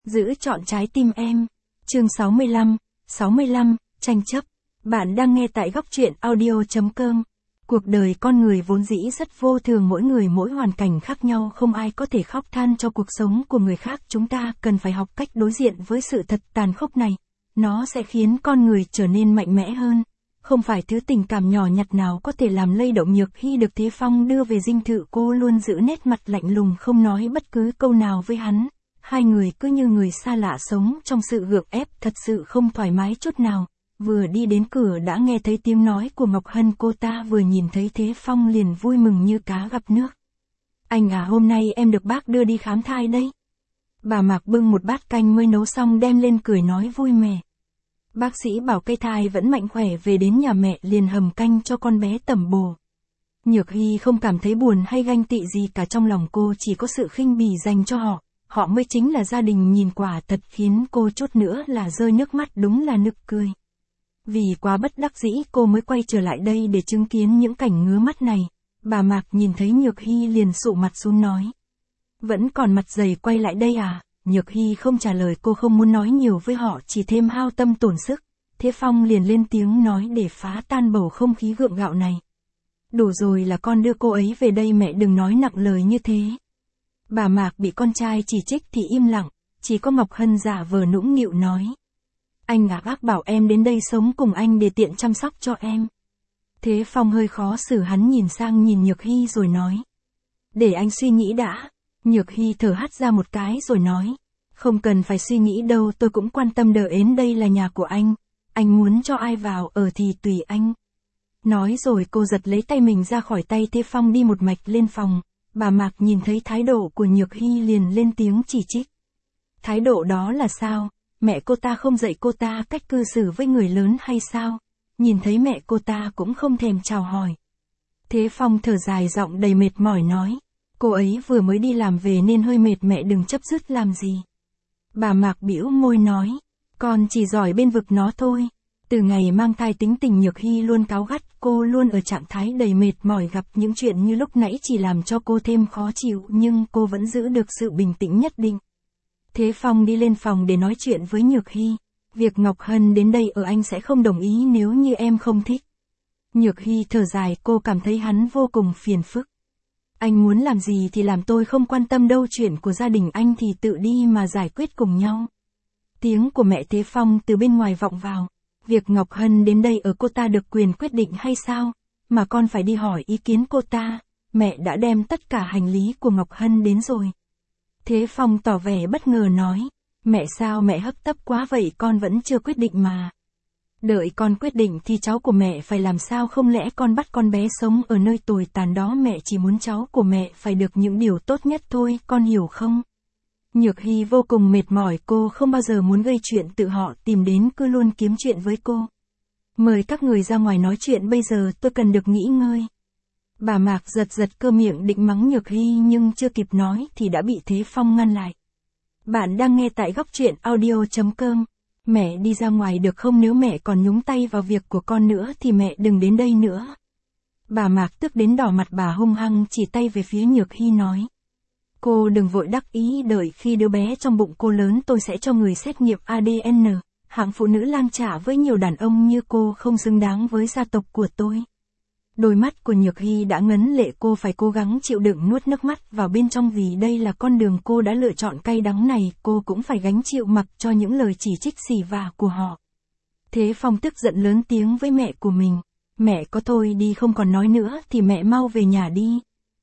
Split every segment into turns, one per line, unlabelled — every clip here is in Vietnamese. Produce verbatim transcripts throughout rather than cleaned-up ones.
Giữ trọn trái tim em. Chương sáu mươi lăm, sáu mươi lăm, tranh chấp. Bạn đang nghe tại góc truyện audio chấm com. Cuộc đời con người vốn dĩ rất vô thường, mỗi người mỗi hoàn cảnh khác nhau, không ai có thể khóc than cho cuộc sống của người khác. Chúng ta cần phải học cách đối diện với sự thật tàn khốc này. Nó sẽ khiến con người trở nên mạnh mẽ hơn. Không phải thứ tình cảm nhỏ nhặt nào có thể làm lay động Nhược Hy được Thế Phong đưa về dinh thự. Cô luôn giữ nét mặt lạnh lùng, không nói bất cứ câu nào với hắn. Hai người cứ như người xa lạ sống trong sự gượng ép, thật sự không thoải mái chút nào. Vừa đi đến cửa đã nghe thấy tiếng nói của Ngọc Hân, cô ta vừa nhìn thấy Thế Phong liền vui mừng như cá gặp nước. Anh à, hôm nay em được bác đưa đi khám thai đấy. Bà Mạc bưng một bát canh mới nấu xong đem lên cười nói vui mẻ. Bác sĩ bảo cây thai vẫn mạnh khỏe, về đến nhà mẹ liền hầm canh cho con bé tẩm bổ. Nhược Hy không cảm thấy buồn hay ganh tị gì cả, trong lòng cô chỉ có sự khinh bỉ dành cho họ. Họ mới chính là gia đình, nhìn quả thật khiến cô chút nữa là rơi nước mắt, đúng là nực cười. Vì quá bất đắc dĩ cô mới quay trở lại đây để chứng kiến những cảnh ngứa mắt này. Bà Mạc nhìn thấy Nhược Hy liền sụ mặt xuống nói. Vẫn còn mặt dày quay lại đây à? Nhược Hy không trả lời, cô không muốn nói nhiều với họ, chỉ thêm hao tâm tổn sức. Thế Phong liền lên tiếng nói để phá tan bầu không khí gượng gạo này. Đủ rồi, là con đưa cô ấy về đây, mẹ đừng nói nặng lời như thế. Bà Mạc bị con trai chỉ trích thì im lặng, chỉ có Ngọc Hân giả vờ nũng nịu nói. Anh à, bác bảo em đến đây sống cùng anh để tiện chăm sóc cho em. Thế Phong hơi khó xử, hắn nhìn sang nhìn Nhược Hy rồi nói. Để anh suy nghĩ đã. Nhược Hy thở hắt ra một cái rồi nói. Không cần phải suy nghĩ đâu, tôi cũng quan tâm đờ ến, đây là nhà của anh. Anh muốn cho ai vào ở thì tùy anh. Nói rồi cô giật lấy tay mình ra khỏi tay Thế Phong, đi một mạch lên phòng. Bà Mạc nhìn thấy thái độ của Nhược Hy liền lên tiếng chỉ trích. Thái độ đó là sao? Mẹ cô ta không dạy cô ta cách cư xử với người lớn hay sao? Nhìn thấy mẹ cô ta cũng không thèm chào hỏi. Thế Phong thở dài, giọng đầy mệt mỏi nói. Cô ấy vừa mới đi làm về nên hơi mệt, mẹ đừng chấp dứt làm gì. Bà Mạc bĩu môi nói. Con chỉ giỏi bên vực nó thôi. Từ ngày mang thai tính tình Nhược Hy luôn cáu gắt, cô luôn ở trạng thái đầy mệt mỏi, gặp những chuyện như lúc nãy chỉ làm cho cô thêm khó chịu, nhưng cô vẫn giữ được sự bình tĩnh nhất định. Thế Phong đi lên phòng để nói chuyện với Nhược Hy. Việc Ngọc Hân đến đây ở anh sẽ không đồng ý nếu như em không thích. Nhược Hy thở dài, cô cảm thấy hắn vô cùng phiền phức. Anh muốn làm gì thì làm, tôi không quan tâm đâu, chuyện của gia đình anh thì tự đi mà giải quyết cùng nhau. Tiếng của mẹ Thế Phong từ bên ngoài vọng vào. Việc Ngọc Hân đến đây ở cô ta được quyền quyết định hay sao? Mà con phải đi hỏi ý kiến cô ta. Mẹ đã đem tất cả hành lý của Ngọc Hân đến rồi. Thế Phong tỏ vẻ bất ngờ nói. Mẹ sao mẹ hấp tấp quá vậy, con vẫn chưa quyết định mà. Đợi con quyết định thì cháu của mẹ phải làm sao, không lẽ con bắt con bé sống ở nơi tồi tàn đó? Mẹ chỉ muốn cháu của mẹ phải được những điều tốt nhất thôi, con hiểu không? Nhược Hy vô cùng mệt mỏi, cô không bao giờ muốn gây chuyện, tự họ tìm đến cứ luôn kiếm chuyện với cô. Mời các người ra ngoài nói chuyện, bây giờ tôi cần được nghỉ ngơi. Bà Mạc giật giật cơ miệng định mắng Nhược Hy nhưng chưa kịp nói thì đã bị Thế Phong ngăn lại. Bạn đang nghe tại góc truyện audio chấm com. Mẹ đi ra ngoài được không? Nếu mẹ còn nhúng tay vào việc của con nữa thì mẹ đừng đến đây nữa. Bà Mạc tức đến đỏ mặt, bà hung hăng chỉ tay về phía Nhược Hy nói. Cô đừng vội đắc ý, đợi khi đứa bé trong bụng cô lớn tôi sẽ cho người xét nghiệm a đê en. Hạng phụ nữ lang trả với nhiều đàn ông như cô không xứng đáng với gia tộc của tôi. Đôi mắt của Nhược Hy đã ngấn lệ, cô phải cố gắng chịu đựng nuốt nước mắt vào bên trong, vì đây là con đường cô đã lựa chọn cay đắng này, cô cũng phải gánh chịu mặc cho những lời chỉ trích xỉ vả của họ. Thế Phong tức giận lớn tiếng với mẹ của mình. Mẹ có thôi đi, không còn nói nữa thì mẹ mau về nhà đi.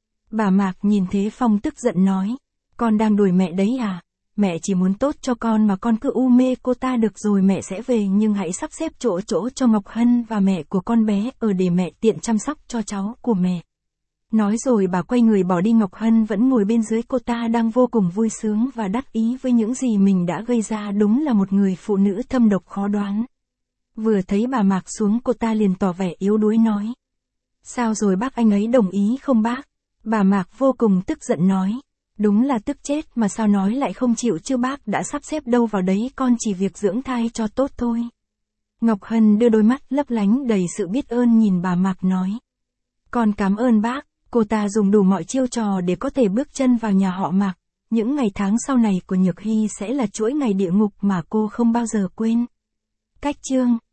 Bà Mạc nhìn Thế Phong tức giận nói. Con đang đuổi mẹ đấy à? Mẹ chỉ muốn tốt cho con mà con cứ u mê cô ta, được rồi mẹ sẽ về, nhưng hãy sắp xếp chỗ chỗ cho Ngọc Hân và mẹ của con bé ở để mẹ tiện chăm sóc cho cháu của mẹ. Nói rồi bà quay người bỏ đi. Ngọc Hân vẫn ngồi bên dưới, cô ta đang vô cùng vui sướng và đắc ý với những gì mình đã gây ra, đúng là một người phụ nữ thâm độc khó đoán. Vừa thấy bà Mạc xuống, cô ta liền tỏ vẻ yếu đuối nói. Sao rồi bác, anh ấy đồng ý không bác? Bà Mạc vô cùng tức giận nói. Đúng là tức chết mà, sao nói lại không chịu chứ bác đã sắp xếp đâu vào đấy, con chỉ việc dưỡng thai cho tốt thôi. Ngọc Hân đưa đôi mắt lấp lánh đầy sự biết ơn nhìn bà Mạc nói. Con cảm ơn bác. Cô ta dùng đủ mọi chiêu trò để có thể bước chân vào nhà họ Mạc. những ngày tháng sau này của Nhược Hy sẽ là chuỗi ngày địa ngục mà cô không bao giờ quên. Cách chương